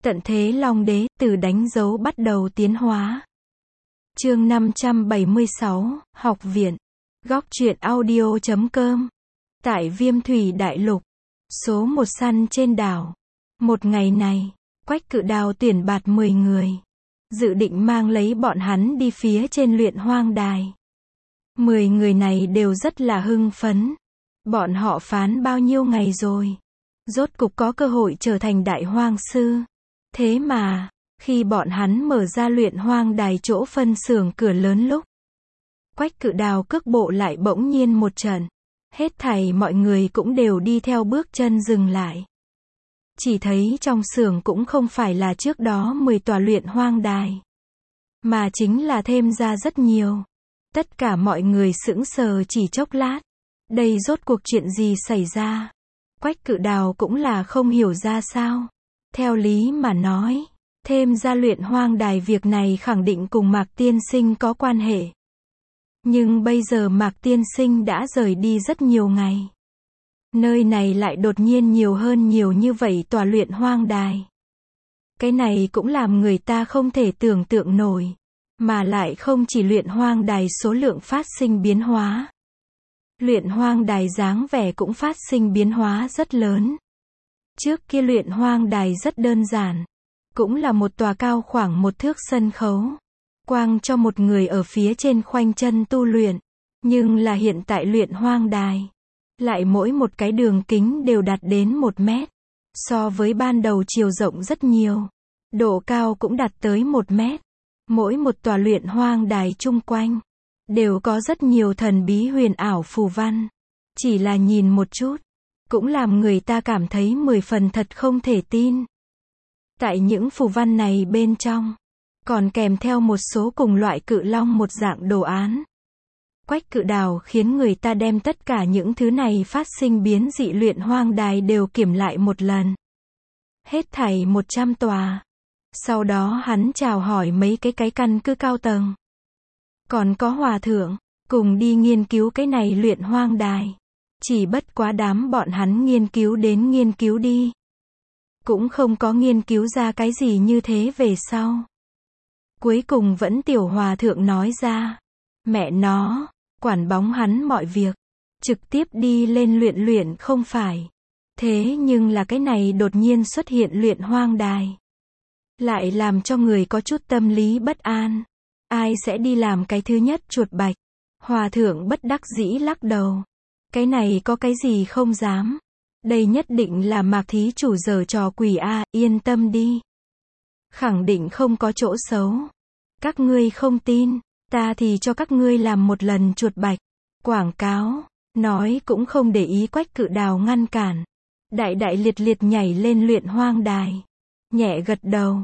Tận thế Long Đế, từ đánh dấu bắt đầu tiến hóa. Chương 576, Học viện. Góc truyện audio.com. Tại Viêm Thủy Đại Lục. Số 1 săn trên đảo. Một ngày này, Quách Cự Đào tuyển bạt 10 người. Dự định mang lấy bọn hắn đi phía trên luyện hoang đài. 10 người này đều rất là hưng phấn. Bọn họ phán bao nhiêu ngày rồi. Rốt cục có cơ hội trở thành đại hoang sư. Thế mà, khi bọn hắn mở ra luyện hoang đài chỗ phân xưởng cửa lớn lúc, Quách Cự Đào cước bộ lại bỗng nhiên một trận. Hết thảy mọi người cũng đều đi theo bước chân dừng lại. Chỉ thấy trong xưởng cũng không phải là trước đó 10 tòa luyện hoang đài, mà chính là thêm ra rất nhiều. Tất cả mọi người sững sờ chỉ chốc lát. Đây rốt cuộc chuyện gì xảy ra? Quách Cự Đào cũng là không hiểu ra sao. Theo lý mà nói, thêm ra luyện hoang đài việc này khẳng định cùng Mạc Tiên Sinh có quan hệ. Nhưng bây giờ Mạc Tiên Sinh đã rời đi rất nhiều ngày. Nơi này lại đột nhiên nhiều hơn nhiều như vậy tòa luyện hoang đài. Cái này cũng làm người ta không thể tưởng tượng nổi. Mà lại không chỉ luyện hoang đài số lượng phát sinh biến hóa. Luyện hoang đài dáng vẻ cũng phát sinh biến hóa rất lớn. Trước kia luyện hoang đài rất đơn giản. Cũng là một tòa cao khoảng 1 thước sân khấu. Quang cho một người ở phía trên khoanh chân tu luyện. Nhưng là hiện tại luyện hoang đài. Lại mỗi một cái đường kính đều đạt đến 1 mét. So với ban đầu chiều rộng rất nhiều. Độ cao cũng đạt tới 1 mét. Mỗi một tòa luyện hoang đài chung quanh đều có rất nhiều thần bí huyền ảo phù văn. Chỉ là nhìn một chút, cũng làm người ta cảm thấy 10 phần thật không thể tin. Tại những phù văn này bên trong, còn kèm theo một số cùng loại cự long một dạng đồ án. Quách Cự Đào khiến người ta đem tất cả những thứ này phát sinh biến dị luyện hoang đài đều kiểm lại một lần. Hết thảy 100 tòa. Sau đó hắn chào hỏi mấy cái căn cứ cao tầng. Còn có hòa thượng, cùng đi nghiên cứu cái này luyện hoang đài. Chỉ bất quá đám bọn hắn nghiên cứu đến nghiên cứu đi. Cũng không có nghiên cứu ra cái gì như thế về sau. Cuối cùng vẫn tiểu hòa thượng nói ra. Mẹ nó, quản bóng hắn mọi việc. Trực tiếp đi lên luyện không phải. Thế nhưng là cái này đột nhiên xuất hiện luyện hoang đài. Lại làm cho người có chút tâm lý bất an. Ai sẽ đi làm cái thứ nhất chuột bạch? Hòa thượng bất đắc dĩ lắc đầu. Cái này có cái gì không dám. Đây nhất định là Mạc thí chủ giở trò quỷ a, yên tâm đi. Khẳng định không có chỗ xấu. Các ngươi không tin, ta thì cho các ngươi làm một lần chuột bạch. Quảng cáo, nói cũng không để ý Quách Cự Đào ngăn cản. Đại liệt nhảy lên luyện hoang đài. Nhẹ gật đầu,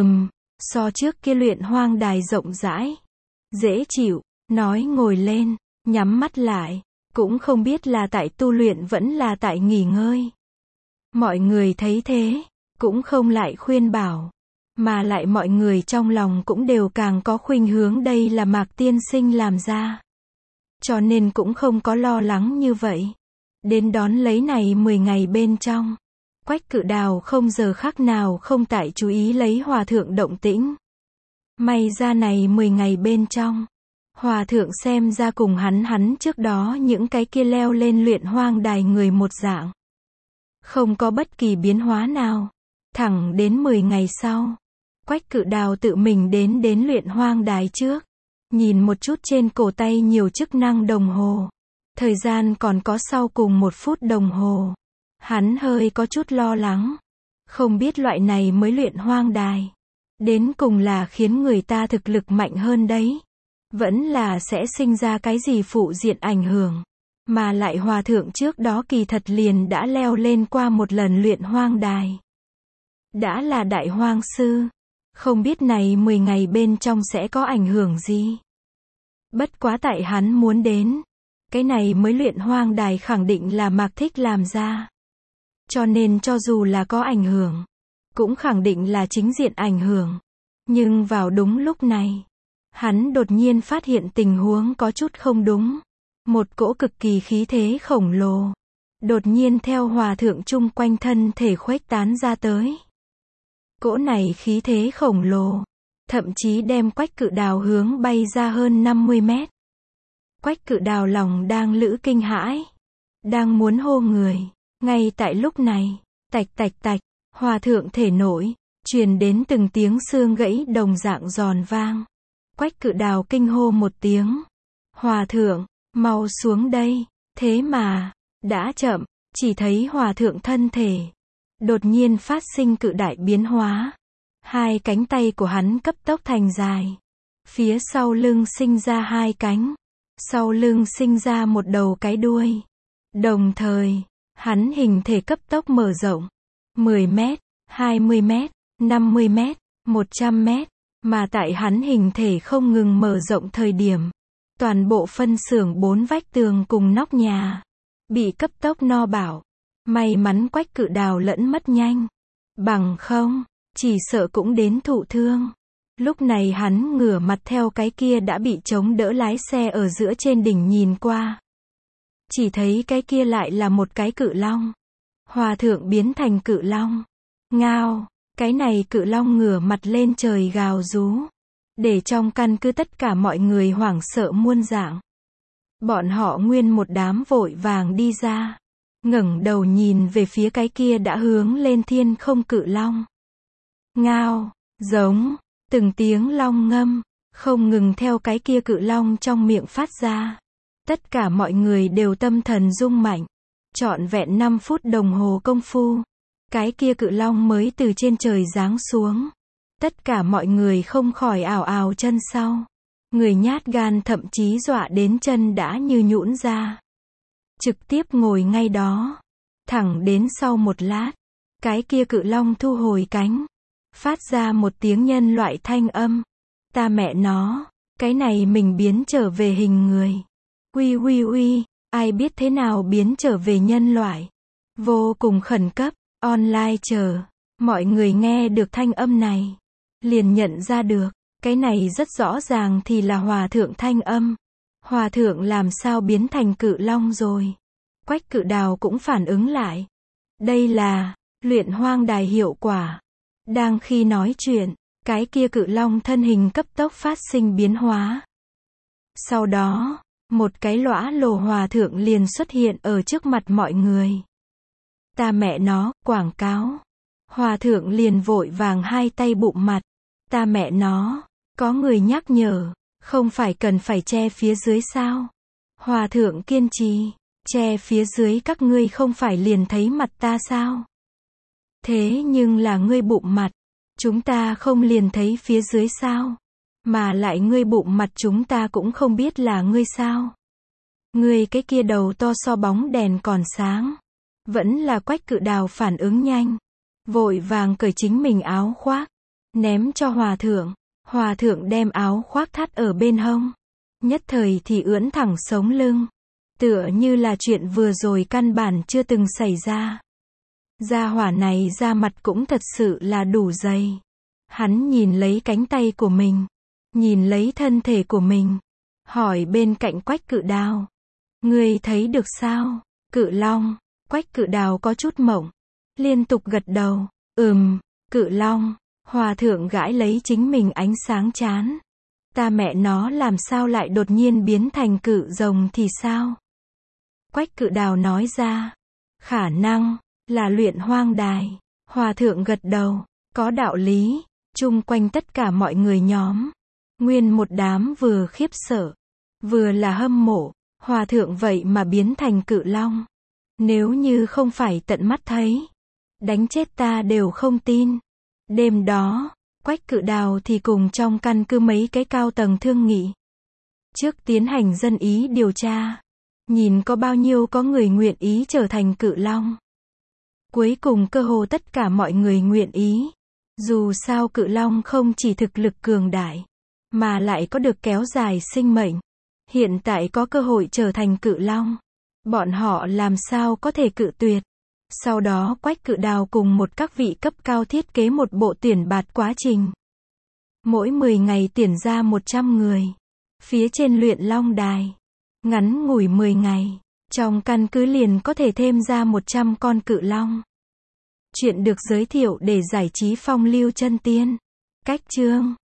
so trước kia luyện hoang đài rộng rãi. Dễ chịu, nói ngồi lên, nhắm mắt lại, cũng không biết là tại tu luyện vẫn là tại nghỉ ngơi. Mọi người thấy thế, cũng không lại khuyên bảo, mà lại mọi người trong lòng cũng đều càng có khuynh hướng đây là Mạc Tiên Sinh làm ra. Cho nên cũng không có lo lắng như vậy. Đến đón lấy này 10 ngày bên trong. Quách Cự Đào không giờ khác nào không tại chú ý lấy hòa thượng động tĩnh. May ra này 10 ngày bên trong, hòa thượng xem ra cùng hắn trước đó những cái kia leo lên luyện hoang đài người một dạng. Không có bất kỳ biến hóa nào. Thẳng đến 10 ngày sau, Quách Cự Đào tự mình đến luyện hoang đài trước. Nhìn một chút trên cổ tay nhiều chức năng đồng hồ. Thời gian còn có sau cùng 1 phút đồng hồ. Hắn hơi có chút lo lắng. Không biết loại này mới luyện hoang đài. Đến cùng là khiến người ta thực lực mạnh hơn đấy. Vẫn là sẽ sinh ra cái gì phụ diện ảnh hưởng. Mà lại hòa thượng trước đó kỳ thật liền đã leo lên qua một lần luyện hoang đài. Đã là đại hoang sư. Không biết này 10 ngày bên trong sẽ có ảnh hưởng gì. Bất quá tại hắn muốn đến. Cái này mới luyện hoang đài khẳng định là Mạc thích làm ra. Cho nên cho dù là có ảnh hưởng, cũng khẳng định là chính diện ảnh hưởng. Nhưng vào đúng lúc này, hắn đột nhiên phát hiện tình huống có chút không đúng. Một cỗ cực kỳ khí thế khổng lồ, đột nhiên theo hòa thượng chung quanh thân thể khuếch tán ra tới. Cỗ này khí thế khổng lồ, thậm chí đem Quách Cự Đào hướng bay ra hơn 50 mét. Quách Cự Đào lòng đang lữ kinh hãi, đang muốn hô người. Ngay tại lúc này, tạch tạch tạch, hòa thượng thể nổi, truyền đến từng tiếng xương gãy đồng dạng giòn vang. Quách Cự Đào kinh hô một tiếng. Hòa thượng, mau xuống đây. Thế mà, đã chậm, chỉ thấy hòa thượng thân thể đột nhiên phát sinh cự đại biến hóa. Hai cánh tay của hắn cấp tốc thành dài. Phía sau lưng sinh ra hai cánh. Sau lưng sinh ra một đầu cái đuôi. Đồng thời, hắn hình thể cấp tốc mở rộng. 10 mét, 20 mét, 50 mét, 100 mét. Mà tại hắn hình thể không ngừng mở rộng thời điểm, toàn bộ phân xưởng 4 vách tường cùng nóc nhà bị cấp tốc no bạo. May mắn Quách Cự Đào lẫn mất nhanh. Bằng không, chỉ sợ cũng đến thụ thương. Lúc này hắn ngửa mặt theo cái kia đã bị chống đỡ lái xe ở giữa trên đỉnh nhìn qua. Chỉ thấy cái kia lại là một cái cự long. Hòa thượng biến thành cự long. Ngao, cái này cự long ngửa mặt lên trời gào rú. Để trong căn cứ tất cả mọi người hoảng sợ muôn dạng. Bọn họ nguyên một đám vội vàng đi ra. Ngẩng đầu nhìn về phía cái kia đã hướng lên thiên không cự long. Ngao, giống, từng tiếng long ngâm, không ngừng theo cái kia cự long trong miệng phát ra. Tất cả mọi người đều tâm thần rung mạnh. Trọn vẹn 5 phút đồng hồ công phu, cái kia cự long mới từ trên trời giáng xuống. Tất cả mọi người không khỏi ào ào chân sau. Người nhát gan thậm chí dọa đến chân đã như nhũn ra. Trực tiếp ngồi ngay đó. Thẳng đến sau một lát, cái kia cự long thu hồi cánh, phát ra một tiếng nhân loại thanh âm. Ta mẹ nó, cái này mình biến trở về hình người. Uy uy uy, ai biết thế nào biến trở về nhân loại. Vô cùng khẩn cấp, online chờ. Mọi người nghe được thanh âm này, liền nhận ra được, cái này rất rõ ràng thì là hòa thượng thanh âm. Hòa thượng làm sao biến thành cự long rồi? Quách Cự Đào cũng phản ứng lại. Đây là luyện hoang đài hiệu quả. Đang khi nói chuyện, cái kia cự long thân hình cấp tốc phát sinh biến hóa. Sau đó, một cái lõa lồ hòa thượng liền xuất hiện ở trước mặt mọi người. Ta mẹ nó, quảng cáo. Hòa thượng liền vội vàng hai tay bụm mặt. Ta mẹ nó, có người nhắc nhở, không phải cần phải che phía dưới sao? Hòa thượng kiên trì, che phía dưới các ngươi không phải liền thấy mặt ta sao? Thế nhưng là ngươi bụm mặt, chúng ta không liền thấy phía dưới sao? Mà lại ngươi bụm mặt chúng ta cũng không biết là ngươi sao? Ngươi cái kia đầu to so bóng đèn còn sáng. Vẫn là Quách Cự Đào phản ứng nhanh, vội vàng cởi chính mình áo khoác, ném cho hòa thượng. Hòa thượng đem áo khoác thắt ở bên hông, nhất thời thì ưỡn thẳng sống lưng, tựa như là chuyện vừa rồi căn bản chưa từng xảy ra. Gia hỏa này da mặt cũng thật sự là đủ dày. Hắn nhìn lấy cánh tay của mình, nhìn lấy thân thể của mình, hỏi bên cạnh Quách Cự Đào. Ngươi thấy được sao? Cự long. Quách Cự Đào có chút mộng, liên tục gật đầu. Cự long. Hòa thượng gãi lấy chính mình ánh sáng chán. Ta mẹ nó làm sao lại đột nhiên biến thành cự rồng thì sao? Quách Cự Đào nói ra. Khả năng là luyện hoang đài. Hòa thượng gật đầu. Có đạo lý. Chung quanh tất cả mọi người nhóm, nguyên một đám vừa khiếp sợ, vừa là hâm mộ. Hòa thượng vậy mà biến thành cự long. Nếu như không phải tận mắt thấy, đánh chết ta đều không tin. Đêm đó, Quách Cự Đào thì cùng trong căn cứ mấy cái cao tầng thương nghị. Trước tiến hành dân ý điều tra, nhìn có bao nhiêu có người nguyện ý trở thành cự long. Cuối cùng cơ hồ tất cả mọi người nguyện ý. Dù sao cự long không chỉ thực lực cường đại, mà lại có được kéo dài sinh mệnh. Hiện tại có cơ hội trở thành cự long, bọn họ làm sao có thể cự tuyệt. Sau đó Quách Cự Đào cùng một các vị cấp cao thiết kế một bộ tuyển bạt quá trình. Mỗi 10 ngày tuyển ra 100 người. Phía trên luyện long đài, ngắn ngủi 10 ngày, trong căn cứ liền có thể thêm ra 100 con cự long. Chuyện được giới thiệu để giải trí phong lưu chân tiên. Cách chương